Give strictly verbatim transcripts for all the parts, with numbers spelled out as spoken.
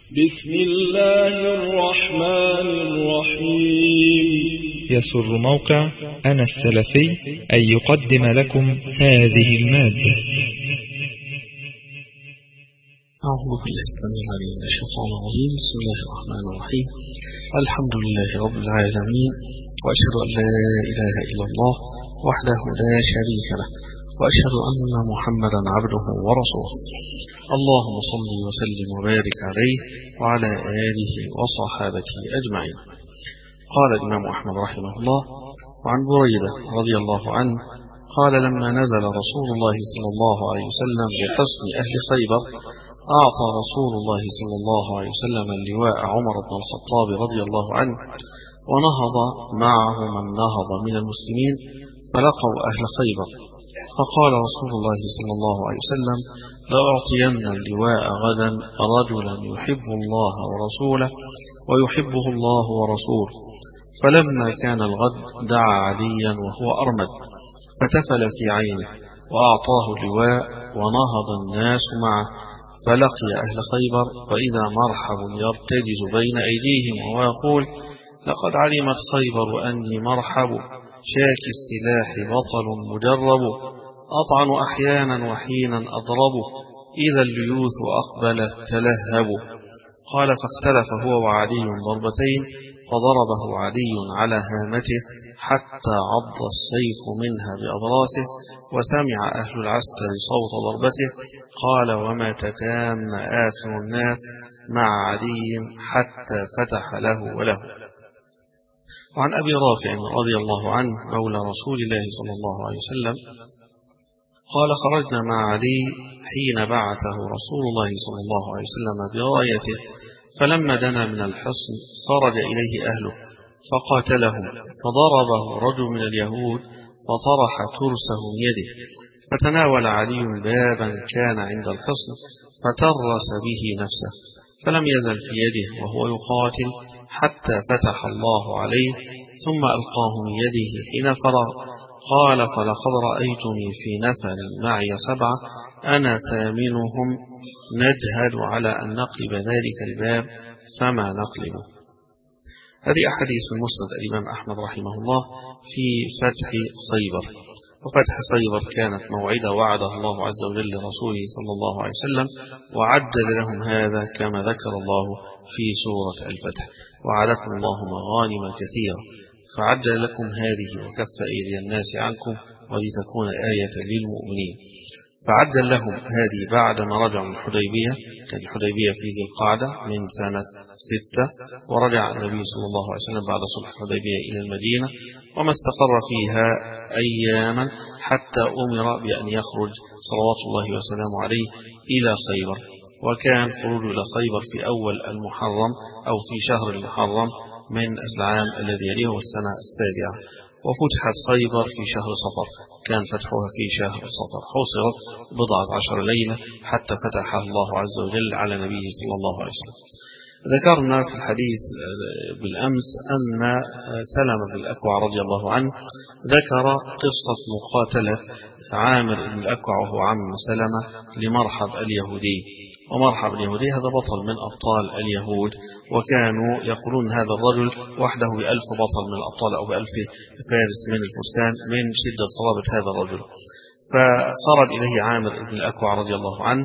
بسم الله الرحمن الرحيم. يسر موقع أنا السلفي أن يقدم لكم هذه المادة. أعوذ بالله السميع العليم من الشيطان الرجيم. بسم الله الرحمن الرحيم. الحمد لله رب العالمين، وأشهد أن لا إله إلا الله وحده لا شريك له، وأشهد أن محمدا عبده ورسوله. اللهم صل وسلم وبارك عليه وعلى آله وصحابته أجمعين. قال الإمام أحمد رحمه الله: وعن بريدة رضي الله عنه قال: لما نزل رسول الله صلى الله عليه وسلم بحصن أهل خيبر، أعطى رسول الله صلى الله عليه وسلم اللواء عمر بن الخطاب رضي الله عنه، ونهض معه من نهض من المسلمين فلقوا أهل خيبر، فقال رسول الله صلى الله عليه وسلم: لأعطين اللواء غدا رجلا يحب الله ورسوله ويحبه الله ورسوله. فلما كان الغد دعا عليا وهو أرمد فتفل في عينه، وأعطاه اللواء ونهض الناس معه، فلقي أهل خيبر وإذا مرحب يرتجز بين أيديهم وهو يقول: لقد علمت خيبر أني مرحب، شاك السلاح بطل مجرب، أطعن أحيانا وحينا أضرب، إذا الليوث أقبلت تلهب. قال: فاختلف هو وعلي ضربتين، فضربه علي على هامته حتى عض السيف منها بأضراسه، وسمع أهل العسكر صوت ضربته. قال: وما تتام آخر الناس مع علي حتى فتح له وله. وعن أبي رافع رضي الله عنه مولى رسول الله صلى الله عليه وسلم قال: خرجنا مع علي حين بعثه رسول الله صلى الله عليه وسلم برايته، فلما دنا من الحصن خرج إليه أهله فقاتلهم، فضربه رجل من اليهود فطرح ترسه من يده، فتناول علي بابا كان عند الحصن فترس به نفسه، فلم يزل في يده وهو يقاتل حتى فتح الله عليه، ثم ألقاه من يده حين فرغ. قال: فلقد رأيتني في نفر معي سبعة أنا ثامنهم، نجهد على أن نقلب ذلك الباب فما نقلبه. هذه أحاديث من مسند الإمام أحمد رحمه الله في فتح خيبر. وفتح خيبر كانت موعدة وعده الله عز وجل لرسوله صلى الله عليه وسلم، وعدل لهم هذا كما ذكر الله في سورة الفتح: وعدكم الله مغانم كثيرة فعدل لكم هذه وكف أيدي الناس عنكم ولتكون آية للمؤمنين. فعدل لهم هذه بعدما رجعوا من الحديبية، كانت الحديبية في ذي القعدة من سنة ستة، ورجع النبي صلى الله عليه وسلم بعد صلح الحديبية إلى المدينة، وما استقر فيها أياما حتى أمر بأن يخرج صلوات الله وسلامه عليه إلى خيبر. وكان خروج إلى خيبر في أول المحرم أو في شهر المحرم من العام الذي يليه والسنة السابعة. وفتحت خيبر في شهر صفر، كان فتحها في شهر صفر، حوصرت بضعة عشر ليلة حتى فتحها الله عز وجل على نبيه صلى الله عليه وسلم. ذكرنا في الحديث بالأمس أن سلمة بن الأكوع رضي الله عنه ذكر قصة مقاتلة عامر بن الأكوع وهو عم سلمة لمرحب اليهودي. ومرحب اليهودي هذا بطل من أبطال اليهود، وكانوا يقولون هذا الرجل وحده بألف بطل من الأبطال أو بألف فارس من الفرسان من شدة صلابة هذا الرجل. فخرج إليه عامر بن الأكوع رضي الله عنه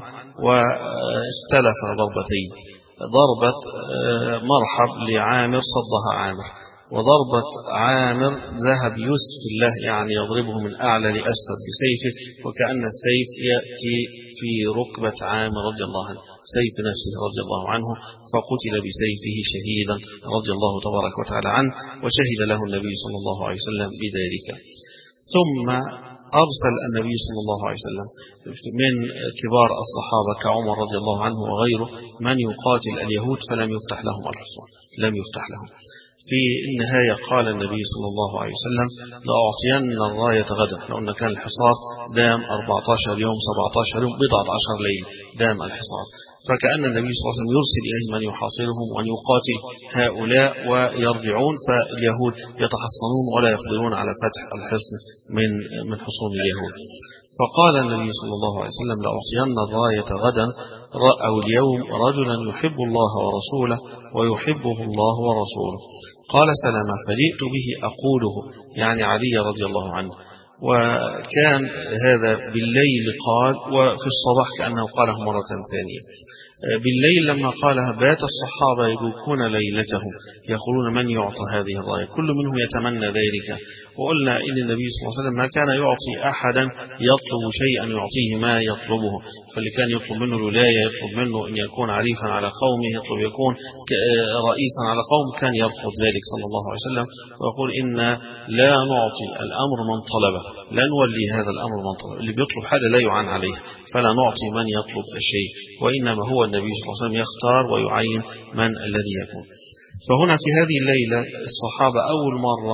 واستلف ضربتين، ضربة مرحب لعامر صدها عامر، وضربة عامر ذهب يسفل الله يعني يضربه من أعلى لأسفل بسيفه، وكأن السيف يأتي في ركبة عامر رضي الله عنه، سيف نفسه رضي الله عنه، فقتل بسيفه شهيدا رضي الله تبارك وتعالى عنه، وشهد له النبي صلى الله عليه وسلم بذلك. ثم أرسل النبي صلى الله عليه وسلم من كبار الصحابة كعمر رضي الله عنه وغيره من يقاتل اليهود فلم يفتح لهم الحصون، لم يفتح لهم. في النهاية قال النبي صلى الله عليه وسلم: لأعطين الراية غدا. لو أن كان الحصار دام أربعة عشر يوم سبعة عشر يوم بضعة عشر ليلة دام الحصار، فكأن النبي صلى الله عليه وسلم يرسل إليه من يحاصرهم وأن يقاتل هؤلاء ويرجعون، فاليهود يتحصنون ولا يقدرون على فتح الحصن من من حصون اليهود. فقال النبي صلى الله عليه وسلم: لأعطين الراية غدا أو اليوم رجلا يحب الله ورسوله ويحبه الله ورسوله. قال سلمة فجئت به أقوله، يعني علي رضي الله عنه، وكان هذا بالليل قال، وفي الصباح كأنه قاله مرة ثانية. بالليل لما قالها بات الصحابة يبكون ليلتهم يقولون من يعطى هذه الراية، كل منهم يتمنى ذلك. وقلنا إن النبي صلى الله عليه وسلم ما كان يعطي أحدا يطلب شيئا يعطيه ما يطلبه، فاللي كان يطلب منه الولاية، يطلب منه أن يكون عليفا على قومه، يطلب يكون رئيسا على قوم، كان يرفض ذلك صلى الله عليه وسلم ويقول إن لا نعطي الأمر من طلبه، لا نولي هذا الأمر من طلبه، اللي بيطلب حاجة لا يعان عليه، فلا نعطي من يطلب الشيء، وإنما هو النبي صلى الله عليه وسلم يختار ويعين من الذي يكون. فهنا في هذه الليلة الصحابة أول مرة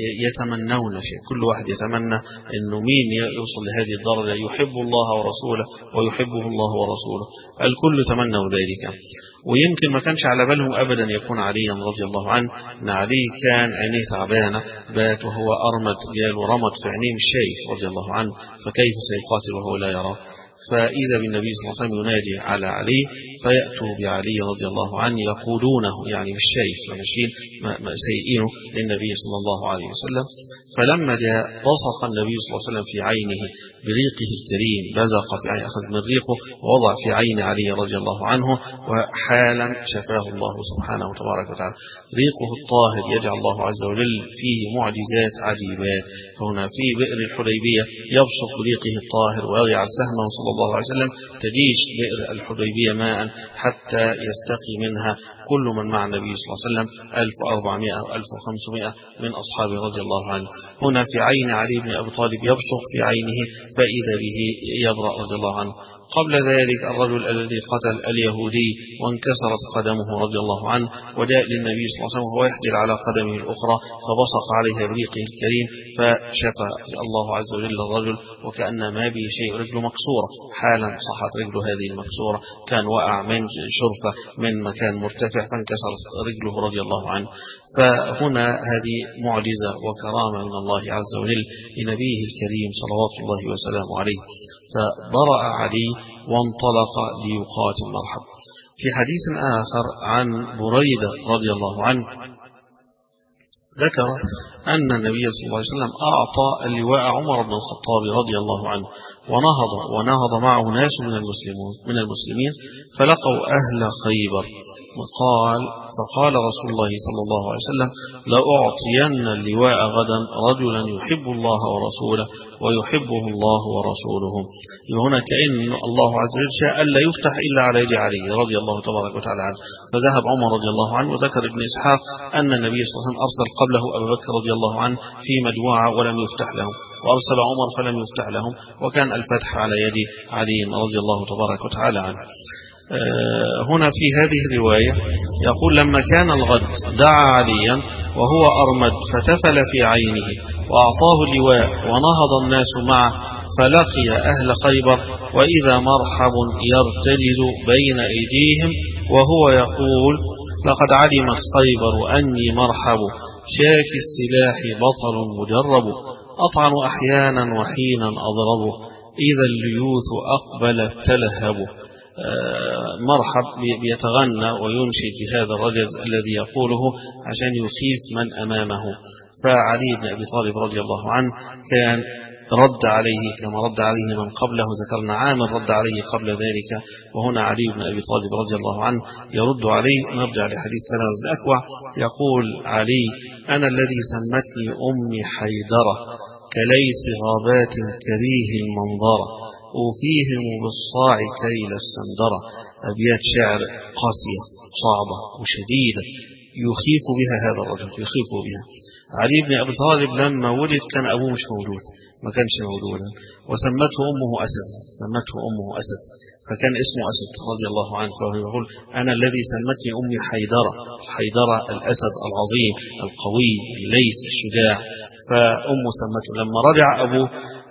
يتمنون شيء، كل واحد يتمنى أنه مين يوصل لهذه الدرجة يحب الله ورسوله ويحبه الله ورسوله، الكل تمنوا ذلك. ويمكن ما كانش على بالهم أبدا يكون عليا رضي الله عنه، أن علي كان عينيه تعبانة، بات وهو أرمد، جال ورمد في عينيه الشيخ رضي الله عنه، فكيف سيقاتل وهو لا يراه؟ فإذا بالنبي صلى الله عليه وسلم ينادي على علي فيأتوا بعلي رضي الله عنه يقودونه، يعني بالشيخ فمشين سيئينه للنبي صلى الله عليه وسلم. فلما جاء بصق النبي صلى الله عليه وسلم في عينه بريقه الكريم، بزق في عينه، أخذ من ريقه ووضع في عين علي رضي الله عنه، وحالا شفاه الله سبحانه وتبارك وتعالى. ريقه الطاهر يجعل الله عز وجل فيه معجزات عجيبات. فهنا في بئر الحديبية يبصق بريقه الطاهر ويجعل سهمه صلى الله عليه وسلم تجيش بئر الحديبية ماء حتى يستقي منها كل من مع النبي صلى الله عليه وسلم ألف وأربعمائة أو ألف وخمسمائة من أصحابه رضي الله عنه. هنا في عين علي بن أبي طالب يبصق في عينه فإذا به يبرأ رضي الله عنه. قبل ذلك الرجل الذي قتل اليهودي وانكسرت قدمه رضي الله عنه، وجاء للنبي صلى الله عليه وسلم وهو يحجر على قدمه الأخرى فبصق عليها بريقه الكريم فشفى الله عز وجل الرجل وكأن ما به شيء، رجله مكسورة، حالا صحت رجله هذه المكسورة، كان وقع من شرفة من مكان مرتفع فانكسرت رجله رضي الله عنه. فهنا هذه معجزة وكرامة من الله عز وجل لنبيه الكريم صلوات الله وسلامه عليه. فبرأ علي وانطلق ليقاتل مرحب. في حديث آخر عن بريدة رضي الله عنه ذكر أن النبي صلى الله عليه وسلم أعطى اللواء عمر بن الخطاب رضي الله عنه، ونهض ونهض معه ناس من المسلمين من المسلمين فلقوا أهل خيبر، وقال فقال رسول الله صلى الله عليه وسلم لأعطين اللواء غدا رجلا يحب الله ورسوله ويحبه الله ورسوله. هنا كأن الله عز وجل شاء ألا يفتح إلا على يد علي رضي الله تبارك وتعالى عنه، فذهب عمر رضي الله عنه. وذكر ابن إسحاق أن النبي صلى الله عليه وسلم أرسل قبله أبو بكر رضي الله عنه في مجموعة ولم يفتح لهم، وأرسل عمر فلم يفتح لهم، وكان الفتح على يد علي رضي الله تبارك وتعالى عنه. هنا في هذه الرواية يقول لما كان الغد دعا عليا وهو أرمد فتفل في عينه وأعطاه اللواء ونهض الناس معه، فلقي أهل خيبر وإذا مرحب يرتجز بين أيديهم وهو يقول لقد علمت خيبر أني مرحب شاك السلاح بطل مجرب، أطعن أحيانا وحينا أضرب، إذا الليوث أقبلت تلهب. مرحب بيتغنى وينشد بهذا الرجز الذي يقوله عشان يخيف من أمامه. فعلي بن أبي طالب رضي الله عنه كان رد عليه كما رد عليه من قبله، ذكرنا عامر رد عليه قبل ذلك، وهنا علي بن أبي طالب رضي الله عنه يرد عليه. نرجع لحديث سلمة بن الأكوع يقول علي أنا الذي سمتني أمي حيدرة كليس غابات كريه المنظرة، وفيهم بالصاع كيل السندرة. أبيات شعر قاسية صعبة وشديدة يخيف بها هذا الرجل، يخيف بها. علي بن أبي طالب لما ولد كان أبوه مش موجود، ما كانش موجودا، وسمته أمه أسد، سمته أمه أسد فكان اسمه أسد رضي الله عنه. فهو يقول أنا الذي سمتني أمي حيدرة، حيدرة الأسد العظيم القوي الليث الشجاع، فأمه سمته. لما رجع أبوه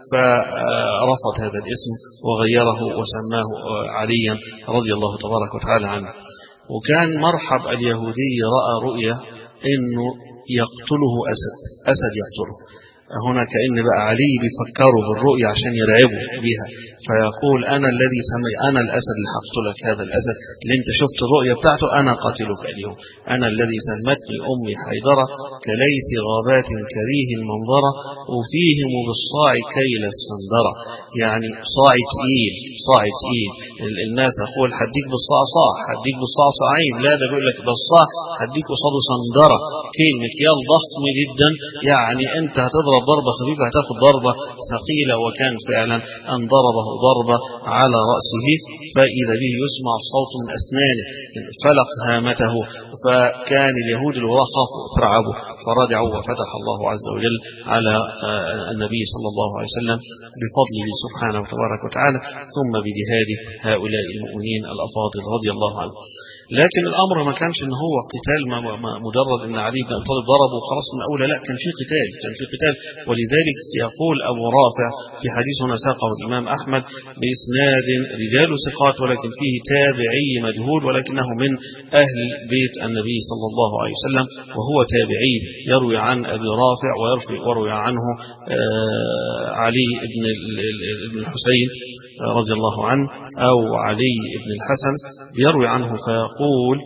فرفض هذا الاسم وغيره وسماه عليا رضي الله تبارك وتعالى عنه. وكان مرحب اليهودي رأى رؤيا إنه يقتله أسد، أسد يقتله. هنا كأن بقى علي بيفكروا بالرؤيا عشان يرعبوا بها، فيقول أنا الذي سمي أنا الأسد اللي هقتلك، هذا الأسد اللي انت شفت الرؤيا بتاعته أنا قاتلك اليوم، أنا الذي سمتني أمي حيدرة كليس غابات كريه المنظرة وفيهم بالصاع كيل السندرة. يعني صاع تقيل، صاع تقيل. الناس تقول هديك بالصاع صاع، هديك بالصاع صاعين، لا ده بيقول لك بالصاع هديك قصاده سندرة، كيل مكيال ضخم جدا، يعني انت هتضرب ضربة خفيفة هتاخد ضربة ثقيلة. وكان فعلا أن ضربه ضربة على رأسه فإذا به يسمع الصوت من أسنانه فلق هامته، فكان اليهود الوراء خافوا اترعبوا فرجعوا، وفتح الله عز وجل على النبي صلى الله عليه وسلم بفضله سبحانه وتبارك وتعالى، ثم بجهاد هؤلاء المؤمنين الأفاضل رضي الله عنهم. لكن الأمر ما كانش إن هو قتال مجرد إن علي بن أبي طالب ضربه وخلاص من أولى، لا كان في قتال، كان في قتال. ولذلك يقول أبو رافع في حديث هنا ساقه الإمام أحمد بإسناد رجال ثقات ولكن فيه تابعي مجهول ولكنه من أهل بيت النبي صلى الله عليه وسلم، وهو تابعي يروي عن أبي رافع ويروي عنه علي بن الحسين رضي الله عنه أو علي بن الحسن يروي عنه فيقول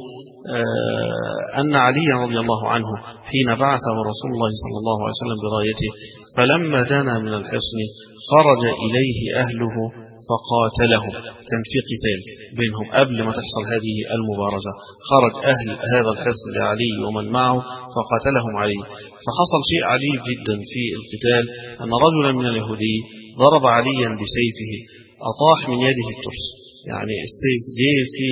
أن علي رضي الله عنه حين بعثه رسول الله صلى الله عليه وسلم برايته فلما دنا من الحصن خرج إليه أهله فقاتلهم. كان في قتال بينهم قبل ما تحصل هذه المبارزة، خرج أهل هذا الحصن لعلي ومن معه فقاتلهم علي. فحصل شيء عجيب جدا في القتال، أن رجلا من اليهودي ضرب عليا بسيفه أطاح من يده الترس، يعني السيف جه في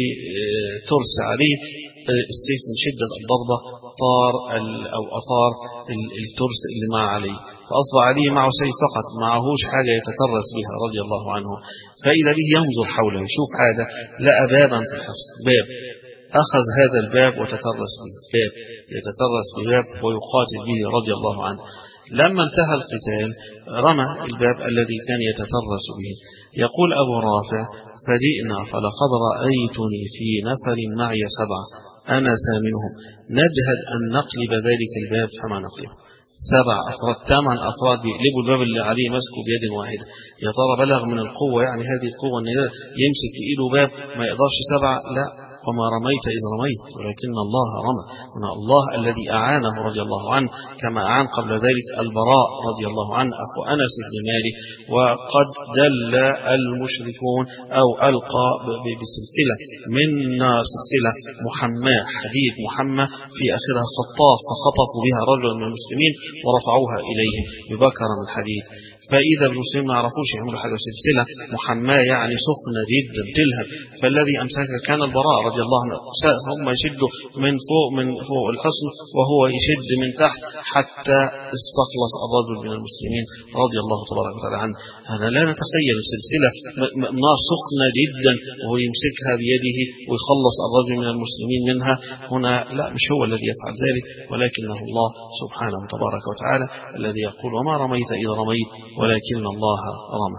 ترس علي، السيف من شدة الضربة طار أو أطار الترس اللي مع علي، فأصبح علي معه سيف فقط، معهوش حاجة يتترس بها رضي الله عنه. فإذا به ينظر حوله يشوف حاجة، لقى بابا في الحصن، باب، أخذ هذا الباب وتترس به، باب يتترس بباب ويقاتل به رضي الله عنه. لما انتهى القتال رمى الباب الذي كان يتترس به. يقول أبو رافع فجئنا فلقد رأيتني في نفر معي سبعة أنا ثامنهم نجهد أن نقلب ذلك الباب فما نقلبه. سبع أفراد، ثمان أفراد بيقلبوا الباب اللي عليه مسكه بيد واحدة. يا ترى بلغ من القوة يعني هذه القوة أن يمسك بإيده باب ما يقدرش سبعة؟ لا، وما رميت إذ رميت ولكن الله رمى. هنا الله الذي أعانه رضي الله عنه كما أعان قبل ذلك البراء رضي الله عنه أخو أنس بن مالك. وقد دل المشركون أو ألقى بسلسلة من سلسلة محماة حديد محمى في آخرها خطاف فخطفوا بها رجلا من المسلمين ورفعوها إليهم ببكرة من حديد. فإذا المسلمين ما عرفوش يعملوا حاجة، سلسلة محماة يعني سخنة جدا تلهب، فالذي أمسكها كان البراء رضي الله عنه. هم يشدوا من فوق من فوق الحصن وهو يشد من تحت حتى استخلص الرجل من المسلمين رضي الله تبارك وتعالى عنه. أنا لا نتخيل سلسلة نار سخنة جدا وهو يمسكها بيده ويخلص الرجل من المسلمين منها. هنا لا، مش هو الذي يفعل ذلك ولكنه الله سبحانه تبارك وتعالى الذي يقول وما رميت إذ رميت ولكن الله رمى.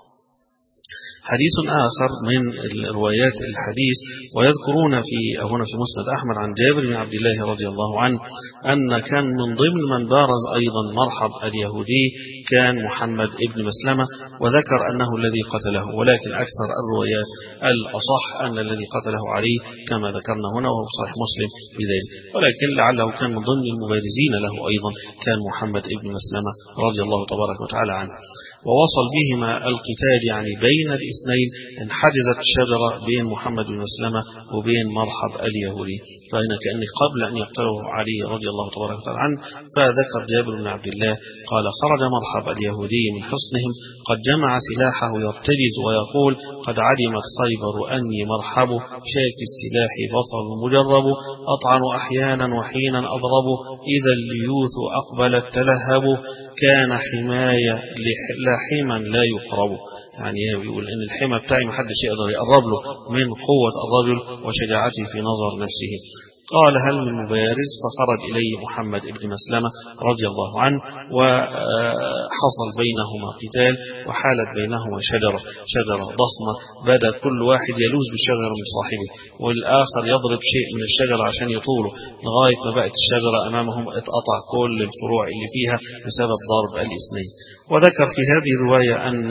حديث آخر من الروايات الحديث ويذكرون في هنا في مسند أحمد عن جابر بن عبد الله رضي الله عنه أن كان من ضمن من بارز أيضا مرحب اليهودي كان محمد ابن مسلمة، وذكر أنه الذي قتله، ولكن أكثر الروايات الأصح أن الذي قتله علي كما ذكرنا هنا وهو صحيح مسلم بذلك، ولكن لعله كان من ضمن المبارزين له أيضا كان محمد ابن مسلمة رضي الله تبارك وتعالى عنه. ووصل بهما القتال يعني بين الاثنين، انحجزت شجرة بين محمد بن مسلمة وبين مرحب اليهودي، فإن كأن قبل أن يقتله علي رضي الله تبارك وتعالى عنه فذكر جابر بن عبد الله قال خرج مرحب اليهودي من حصنهم قد جمع سلاحه يرتجز ويقول قد علمت خيبر أني مرحب شاك السلاح بطل مجرب أطعن أحيانا وحينا أضرب إذا الليوث أقبلت تلهب كان حماية لحما لا يقرب. يعني يقول إن الحمى بتاعي محدش يقدر يقرب له من قوة الرجل وشجاعته في نظر نفسه. قال هل من مبارز؟ فخرج إليه محمد بن مسلمة رضي الله عنه، وحصل بينهما قتال، وحالت بينهما شجرة شجرة ضخمة، بدأ كل واحد يلوز بشجرة من صاحبه، والآخر يضرب شيء من الشجرة عشان يطوله، لغاية ما بقت الشجرة أمامهم اتقطع كل الفروع اللي فيها بسبب ضرب الاثنين. وذكر في هذه الرواية أن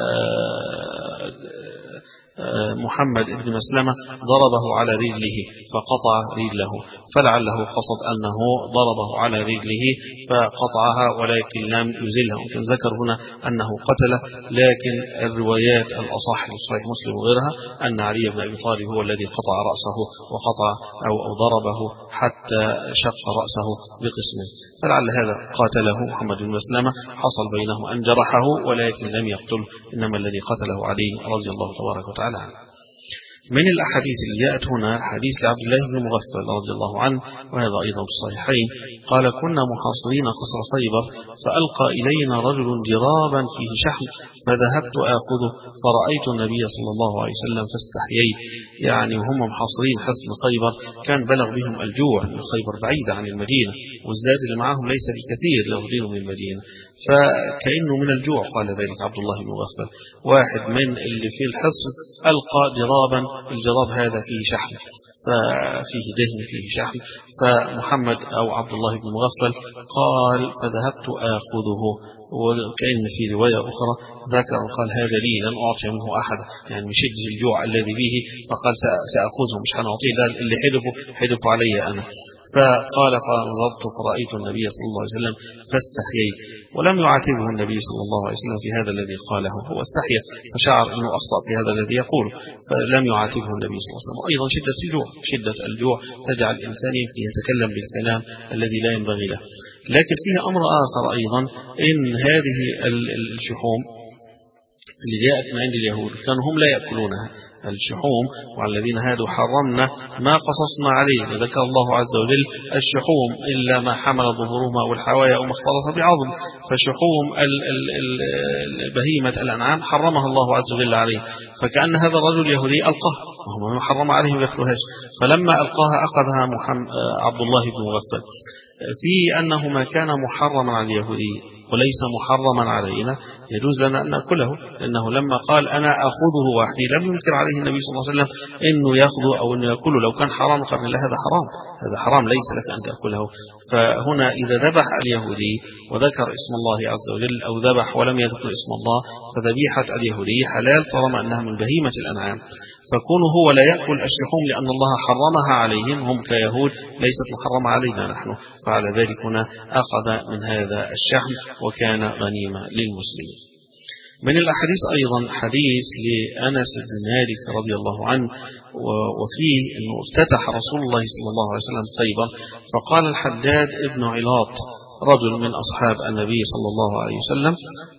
محمد بن مسلمة ضربه على رجله فقطع رجله، فلعله قصد أنه ضربه على رجله فقطعها ولكن لم يزلها، وكان ذكر هنا أنه قتله، لكن الروايات الأصح في صحيح مسلم وغيرها أن علي بن أبي طالب هو الذي قطع رأسه وقطع أو, أو ضربه حتى شق رأسه بقسمه، فلعل هذا قاتله محمد بن مسلمة، حصل بينهم أن جرحه ولكن لم يقتله، إنما الذي قتله علي رضي الله تبارك وتعالى. من الأحاديث اللي جاءت هنا حديث لعبد الله بن مغفل رضي الله عنه، وهذا أيضا في الصحيحين، قال كنا محاصرين قصر خيبر فألقى إلينا رجل جرابا فيه شحم فذهبت آخذه فرأيت النبي صلى الله عليه وسلم فاستحييت، يعني وهم محاصرين حصن خيبر كان بلغ بهم الجوع، خيبر بعيدة عن المدينة والزاد اللي معهم ليس بكثير يغدينه من المدينة، فكأنه من الجوع. قال ذلك عبد الله بن مغفل، واحد من اللي في الحصن ألقى جرابا، الجراب هذا فيه شحم، فيه دهن فيه شحم، فمحمد أو عبد الله بن مغفل قال فذهبت آخذه، وكأن في رواية أخرى ذكر قال هذا لي لن أعطي منه أحد، يعني من شدة الجوع الذي به، فقال سأخذه مش هنعطيه، ده اللي حلفه حلفه علي أنا. فقال فنظرت فرأيت النبي صلى الله عليه وسلم فاستحييت، ولم يعاتبه النبي صلى الله عليه وسلم في هذا الذي قاله، هو استحيا فشعر أنه أخطأ في هذا الذي يقول، فلم يعاتبه النبي صلى الله عليه وسلم. أيضا شدة الجوع شدة الجوع تجعل الإنسان يتكلم بالكلام الذي لا ينبغي له. لكن فيها أمر آخر أيضا، إن هذه الشحوم اللي جاءت من عند اليهود كانوا هم لا يأكلونها، الشحوم وعلى الذين هادوا حرمنا ما قصصنا عليه، ذكر الله عز وجل الشحوم إلا ما حمل ظهورهما أو الحوايا أو ما اختلط بعظم، فشحوم بهيمة الأنعام حرمها الله عز وجل عليه، فكأن هذا الرجل يهودي ألقاه وهم حرم عليهم يأكلوهاش، فلما ألقاها أخذها عبد الله بن مغفل، في أنه ما كان محرما على اليهودي وليس محرما علينا يجوز لنا أن نأكله، لأنه لما قال أنا أخذه وحدي لم ينكر عليه النبي صلى الله عليه وسلم أنه يأخذه أو أنه يأكله، لو كان حرام قال لا هذا حرام، هذا حرام ليس لك أن تأكله. فهنا إذا ذبح اليهودي وذكر اسم الله عز وجل أو ذبح ولم يذكر اسم الله فذبيحة اليهودي حلال طالما أنها من بهيمة الأنعام، فكونه هو لا يأكل الشحوم لأن الله حرمها عليهم هم كيهود ليست محرمة علينا نحن، فعلى ذلك هنا أخذ من هذا الشحم وكان غنيمة للمسلمين. من الأحاديث أيضا حديث لأنس بن مالك رضي الله عنه، وفيه أنه افتتح رسول الله صلى الله عليه وسلم خيبر، فقال الحداد ابن علاط رجل من أصحاب النبي صلى الله عليه وسلم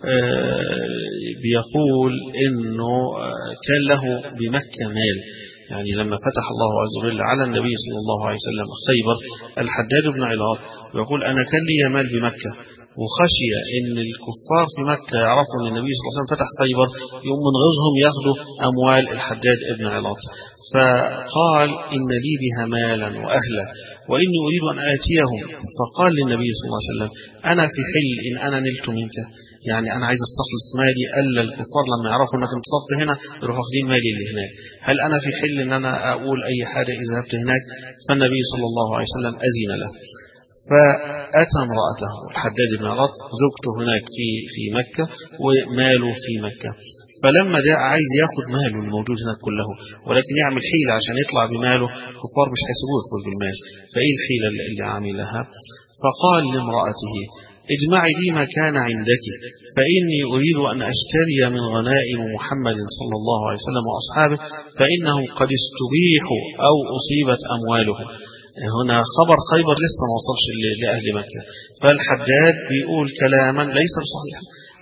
بيقول إنه كان له بمكة مال، يعني لما فتح الله عز وجل على النبي صلى الله عليه وسلم خيبر، الحداد بن علاط يقول أنا كان لي مال بمكة، وخشي ان الكفار في مكة يعرفوا ان النبي صلى الله عليه وسلم فتح خيبر يوم من غزهم ياخذوا اموال الحداد ابن علاط، فقال ان لي بها مالا واهلا واني اريد ان اتيهم، فقال للنبي صلى الله عليه وسلم انا في حل ان انا نلت منك، يعني انا عايز استخلص مالي، الا الكفار لما يعرفوا انك انتصرت هنا يروحوا واخدين مالي اللي هناك، هل انا في حل ان انا اقول اي حاجه اذا ذهبت هناك؟ فالنبي صلى الله عليه وسلم اذن له، فأتى امرأته الحداد بن علاط زوجته هناك في في مكة وماله في مكة، فلما جاء عايز ياخد ماله الموجود هناك كله، ولكن يعمل حيلة عشان يطلع بماله، الكفار مش هيسيبوه يدخل بالمال، فإيه الحيلة اللي عاملها؟ فقال لامرأته اجمعي لي ما كان عندك فإني أريد أن أشتري من غنائم محمد صلى الله عليه وسلم وأصحابه فإنه قد استبيحوا أو أصيبت أموالهم. هنا خبر خيبر لسه ما وصلش لأهل مكة، فالحداد بيقول كلاما ليس بصحيح،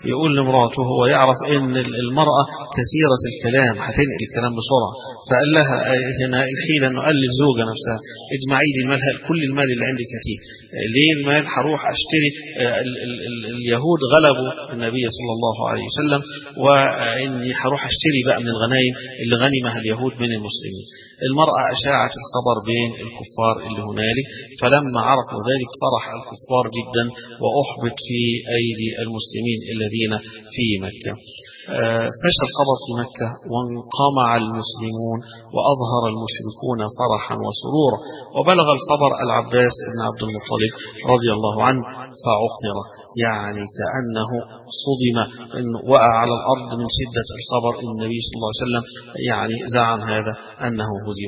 يقول لمراته، هو يعرف ان المرأة كثيرة الكلام هتنقل الكلام بسرعة، فقال لها هنا الحيلة انه قال للزوجة نفسها اجمعي لي المال، كل المال اللي عندك هاتيه. ليه المال؟ هروح اشتري، ال ال ال اليهود غلبوا النبي صلى الله عليه وسلم، واني هروح اشتري بقى من الغنائم اللي غنمها اليهود من المسلمين. المرأة اشاعت الخبر بين الكفار اللي هنالك، فلما عرفوا ذلك فرح الكفار جدا وأحبط في أيدي المسلمين الذين في مكة. فشى الخبر في مكة وانقمع المسلمون وأظهر المشركون فرحا وسرورا، وبلغ الخبر العباس بن عبد المطلب رضي الله عنه فعقر، يعني كأنه صدم، وقع على الأرض من شدة الخبر. النبي صلى الله عليه وسلم يعني زعم هذا أنه هزم،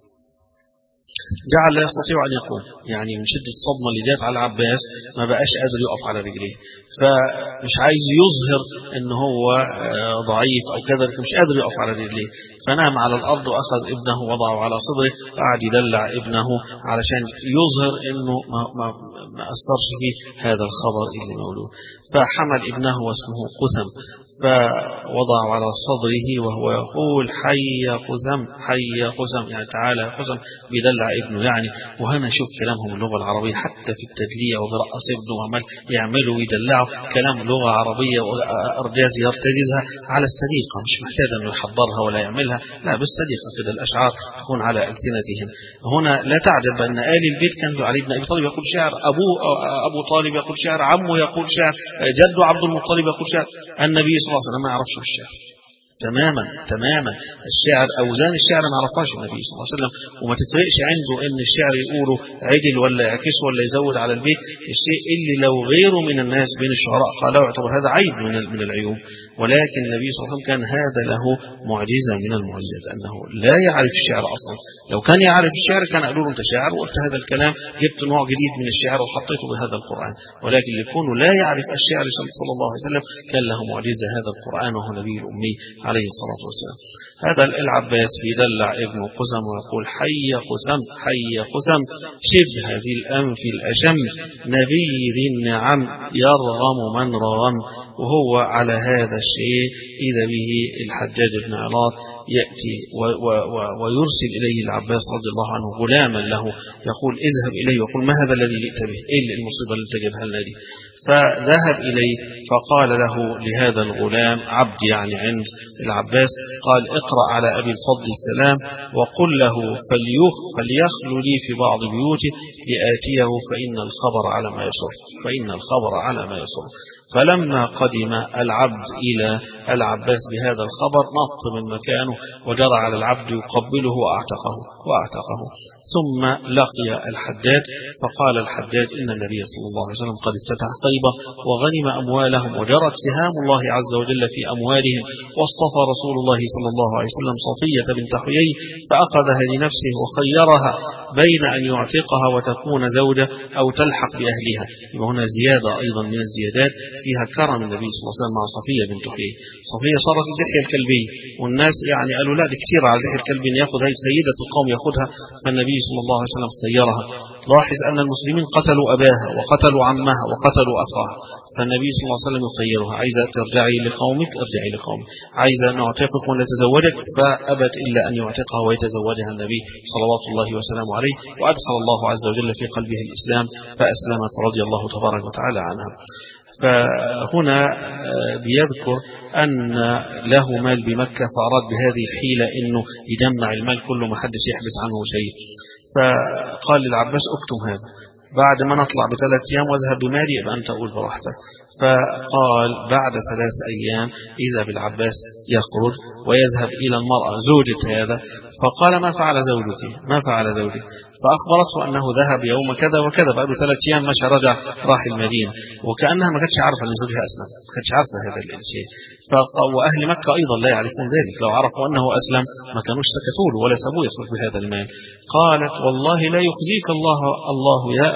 جعل لا يستطيع أن يقوم، يعني من شدة الصدمة اللي جات على العباس ما بقاش قادر يقف على رجليه، فمش عايز يظهر ان هو ضعيف او كذا، لكن مش قادر يقف على رجليه، فنام على الارض واخذ ابنه وضعه على صدره، قعد يدلع ابنه علشان يظهر انه ما, ما, ما اثرش فيه هذا الخبر اللي مولود. فحمل ابنه واسمه قثم فوضعه على صدره وهو يقول حي يا قثم حي يا قثم، يعني تعالى يا قثم، بيدلع ابنه يعني. وهنا شوف كلامهم اللغة العربية حتى في التدلية، وبرقص ابنه وعمال يعملوا ويدلعوا كلام لغة عربية وأرجاز يرتجزها على السليقة، مش محتاج أنه يحضرها ولا يعملها، لا بالسليقة كده الأشعار تكون على ألسنتهم. هنا لا تعجب أن آل البيت كان علي بن أبي طالب يقول شعر، أبوه أبو طالب يقول شعر، عمه يقول شعر، جده عبد المطلب يقول شعر. النبي صلى الله عليه وسلم ما يعرفش الشعر تماما تماما، الشعر أوزان الشعر ما عرفهاش النبي صلى الله عليه وسلم، وما تفرقش عنده ان الشعر يقوله عدل ولا يعكس ولا يزود على البيت، الشيء اللي لو غيره من الناس بين الشعراء قالوا يعتبر هذا عيب من من العيوب. ولكن النبي صلى الله عليه وسلم كان هذا له معجزة من المعجزات، أنه لا يعرف الشعر أصلا. لو كان يعرف الشعر كان قالوا له أنت شاعر وقلت هذا الكلام، جبت نوع جديد من الشعر وحطيته بهذا القرآن. ولكن يكون لا يعرف الشعر صلى الله عليه وسلم كان له معجزة هذا القرآن، وهو نبي الأمي عليه الصلاة والسلام. هذا العباس بيدلع ابنه قسم ويقول حي قسم حي قسم، شبه ذي الأنف الأشم، نبي ذي النعم يرغم من رغم. وهو على هذا الشيء إذا به الحجاج بن علاط يأتي و و و ويرسل إليه العباس رضي الله عنه غلاما له، يقول اذهب إليه وقل ما هذا الذي جئت به، إيه المصيبة اللي تجيبها لنا دي؟ فذهب إليه فقال له لهذا الغلام عبد يعني عند العباس، قال اقرأ على أبي الفضل السلام وقل له فليخ فليخلو لي في بعض بيوته لآتيه فإن الخبر على ما يسر فإن الخبر على ما يسر. فلما قدم العبد إلى العباس بهذا الخبر نط من مكانه وجرى على العبد يقبله وأعتقه وأعتقه ثم لقي الحجاج فقال الحجاج إن النبي صلى الله عليه وسلم قد افتتح طيبة وغنم أموالهم وجرت سهام الله عز وجل في أموالهم، واصطفى رسول الله صلى الله عليه وسلم صفية بنت حيي فأخذها لنفسه وخيرها بين أن يعتقها وتكون زوجة أو تلحق بأهلها. وهنا زيادة أيضا من الزيادات فيها كرم النبي صلى الله عليه وسلم مع صفية بنت حيي. صفية صارت الدحية الكلبية، والناس يعني قالوا لا دي كتير على الدحية الكلبي أن يأخذ هي سيدة القوم يأخذها، فالنبي صلى الله عليه وسلم خيرها. لاحظ أن المسلمين قتلوا أباها وقتلوا عمها وقتلوا أخاها، فالنبي صلى الله عليه وسلم يخيرها، عايزة ترجعي لقومك ارجعي لقومك، عايزة أن أعتقك ولا تزوجك، فأبت إلا أن يعتقها ويتزوجها النبي صلوات الله وسلامه عليه، وأدخل الله عز وجل في قلبه الإسلام فأسلمت رضي الله تبارك وتعالى عنها. فهنا بيذكر أن له مال بمكة، فأراد بهذه الحيلة أنه يجمع المال كله ما حدش يحبس عنه شيء. فقال للعباس اكتم هذا بعد ما نطلع بثلاث أيام واذهب بمالي يبقى أنت أقول براحتك. فقال بعد ثلاث أيام إذا بالعباس يخرج ويذهب إلى المرأة زوجة هذا، فقال ما فعل زوجك ما فعل زوجك فأخبرته أنه ذهب يوم كذا وكذا، بعد ثلاث أيام مشى رجع راح المدينة، وكأنها ما كانتش عارفة أن زوجها أسلم، ما كانتش عارفة هذا الشيء. وأهل مكة أيضا لا يعرفون ذلك، لو عرفوا أنه أسلم ما كانوش سكتوا له ولا سابوه يخرج بهذا المال. قالت والله لا يخزيك الله الله يا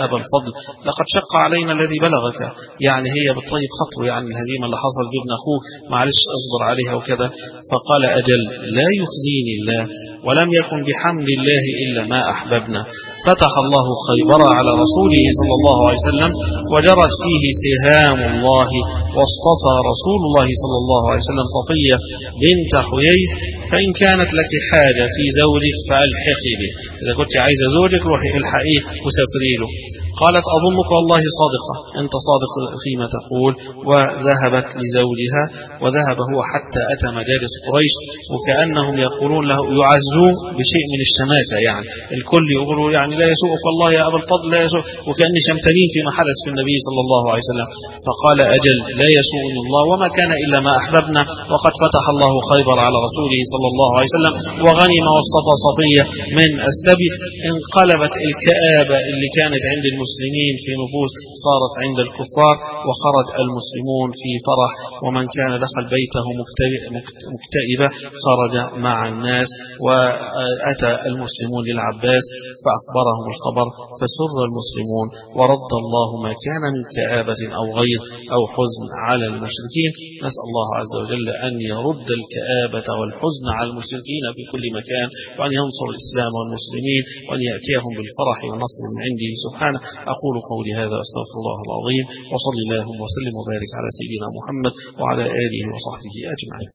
أبا الفضل لقد شق علينا الذي بلغك، يعني هي بالطيب خطوة، يعني الهزيمة اللي حصل ابن أخوه معلش أصبر عليها وكذا. فقال أجل لا يخزيني الله ولم يكن بحمد الله إلا ما أحببنا. فتح الله خيبر على رسوله صلى الله عليه وسلم وجرت فيه سهام الله، واصطفى رسول الله صلى الله عليه وسلم صفية بنت حيي، فإن كانت لك حاجة في زوجك فألحقي به، إذا كنت عايزة زوجك روحي الحقيه وسافري له. قالت أظنك والله صادقة، أنت صادق فيما تقول. وذهبت لزوجها، وذهب هو حتى أتى مجالس قريش، وكأنهم يقولون له يعزوه بشيء من الشماتة، يعني الكل يقولوا يعني لا يسوءك والله يا أبا الفضل لا يسوء، وكأن شمتانين فيما حدث في النبي صلى الله عليه وسلم. فقال أجل لا يسوءني الله وما كان إلا ما أحببنا، وقد فتح الله خيبر على رسوله صلى الله عليه وسلم وغنم واصطفى صفية من السبي. انقلبت الكآبة اللي كانت عند المسلمين في نفوس صارت عند الكفار، وخرج المسلمون في فرح، ومن كان دخل بيته مكتئبة خرج مع الناس. وأتى المسلمون للعباس فأخبرهم الخبر، فسر المسلمون ورد الله ما كان من كآبة أو غيظ أو حزن على المشركين. نسأل الله عز وجل أن يرد الكآبة والحزن على المشركين في كل مكان، وأن ينصر الإسلام والمسلمين، وأن يأتيهم بالفرح والنصر من عنده سبحانه. أقول قولي هذا أستغفر الله العظيم، وصلى الله وسلم وبارك على سيدنا محمد وعلى آله وصحبه أجمعين.